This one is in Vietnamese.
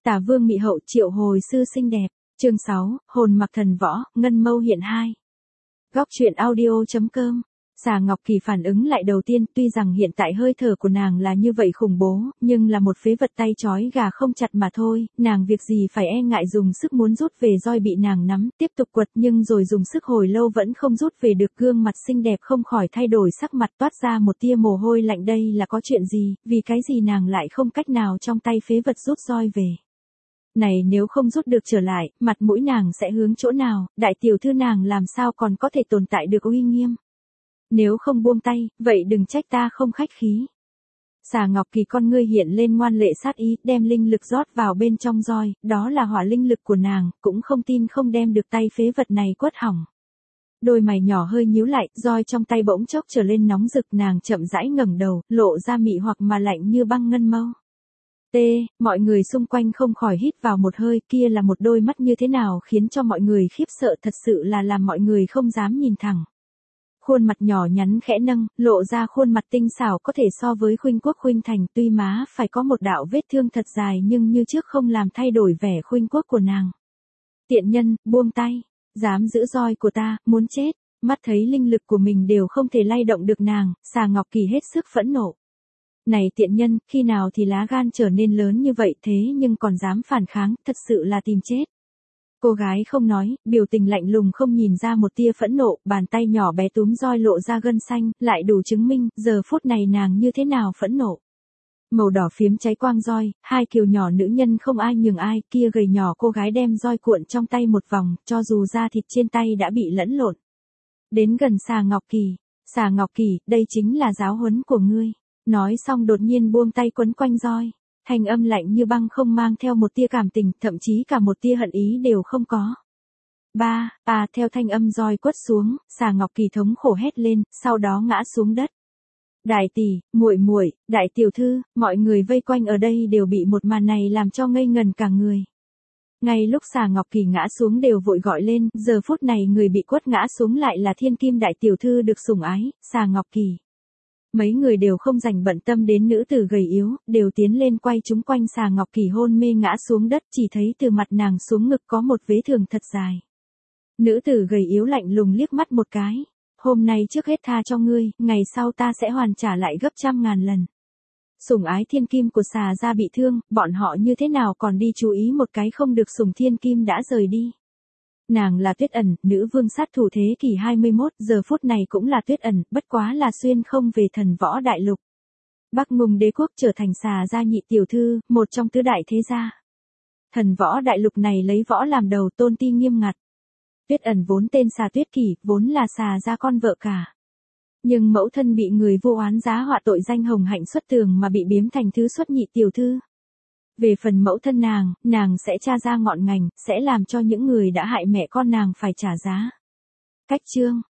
Tả Vương Mị Hậu triệu hồi sư xinh đẹp. Chương 6, hồn mặc thần võ, ngân mâu hiện hai. Góc truyện audio.com. Xà Ngọc Kỳ phản ứng lại đầu tiên, tuy rằng hiện tại hơi thở của nàng là như vậy khủng bố, nhưng là một phế vật tay trói gà không chặt mà thôi, nàng việc gì phải e ngại dùng sức muốn rút về roi bị nàng nắm, tiếp tục quật nhưng rồi dùng sức hồi lâu vẫn không rút về được, gương mặt xinh đẹp không khỏi thay đổi sắc mặt, toát ra một tia mồ hôi lạnh. Đây là có chuyện gì, vì cái gì nàng lại không cách nào trong tay phế vật rút roi về. Này nếu không rút được trở lại, mặt mũi nàng sẽ hướng chỗ nào, đại tiểu thư nàng làm sao còn có thể tồn tại được uy nghiêm. Nếu không buông tay, vậy đừng trách ta không khách khí. Xà Ngọc Kỳ con ngươi hiện lên ngoan lệ sát ý, đem linh lực rót vào bên trong roi, đó là hỏa linh lực của nàng, cũng không tin không đem được tay phế vật này quất hỏng. Đôi mày nhỏ hơi nhíu lại, roi trong tay bỗng chốc trở lên nóng rực, nàng chậm rãi ngẩng đầu, lộ ra mị hoặc mà lạnh như băng ngân mâu. Mọi người xung quanh không khỏi hít vào một hơi, kia là một đôi mắt như thế nào khiến cho mọi người khiếp sợ, thật sự là làm mọi người không dám nhìn thẳng. Khuôn mặt nhỏ nhắn khẽ nâng, lộ ra khuôn mặt tinh xảo có thể so với khuynh quốc khuynh thành, tuy má phải có một đạo vết thương thật dài nhưng như trước không làm thay đổi vẻ khuynh quốc của nàng. Tiện nhân, buông tay, dám giữ roi của ta, muốn chết. Mắt thấy linh lực của mình đều không thể lay động được nàng, Xà Ngọc Kỳ hết sức phẫn nộ. Này tiện nhân, khi nào thì lá gan trở nên lớn như vậy thế nhưng còn dám phản kháng, thật sự là tìm chết. Cô gái không nói, biểu tình lạnh lùng không nhìn ra một tia phẫn nộ, bàn tay nhỏ bé túm roi lộ ra gân xanh, lại đủ chứng minh, giờ phút này nàng như thế nào phẫn nộ. Màu đỏ phiếm cháy quang roi, hai kiều nhỏ nữ nhân không ai nhường ai, kia gầy nhỏ cô gái đem roi cuộn trong tay một vòng, cho dù da thịt trên tay đã bị lẫn lộn. Đến gần Xà Ngọc Kỳ, Xà Ngọc Kỳ, đây chính là giáo huấn của ngươi. Nói xong đột nhiên buông tay quấn quanh roi. Thanh âm lạnh như băng không mang theo một tia cảm tình, thậm chí cả một tia hận ý đều không có. Theo thanh âm roi quất xuống, Xà Ngọc Kỳ thống khổ hét lên, sau đó ngã xuống đất. Đại tỷ, muội muội, đại tiểu thư, mọi người vây quanh ở đây đều bị một màn này làm cho ngây ngần cả người. Ngay lúc Xà Ngọc Kỳ ngã xuống đều vội gọi lên, giờ phút này người bị quất ngã xuống lại là thiên kim đại tiểu thư được sủng ái, Xà Ngọc Kỳ. Mấy người đều không dành bận tâm đến nữ tử gầy yếu, đều tiến lên quay chúng quanh Xà Ngọc Kỳ hôn mê ngã xuống đất, chỉ thấy từ mặt nàng xuống ngực có một vết thương thật dài. Nữ tử gầy yếu lạnh lùng liếc mắt một cái. Hôm nay trước hết tha cho ngươi, ngày sau ta sẽ hoàn trả lại gấp trăm ngàn lần. Sủng ái thiên kim của Xà gia bị thương, bọn họ như thế nào còn đi chú ý một cái không được sủng thiên kim đã rời đi. Nàng là Tuyết Ẩn, nữ vương sát thủ thế kỷ 21, giờ phút này cũng là Tuyết Ẩn, bất quá là xuyên không về thần võ đại lục. Bắc Ngùng đế quốc trở thành Xà gia nhị tiểu thư, một trong tứ đại thế gia. Thần võ đại lục này lấy võ làm đầu, tôn ti nghiêm ngặt. Tuyết Ẩn vốn tên Xà Tuyết Kỷ, vốn là Xà gia con vợ cả. Nhưng mẫu thân bị người vô oán giá họa tội danh hồng hạnh xuất tường mà bị biếm thành thứ xuất nhị tiểu thư. Về phần mẫu thân nàng sẽ tra ra ngọn ngành, sẽ làm cho những người đã hại mẹ con nàng phải trả giá. Cách chương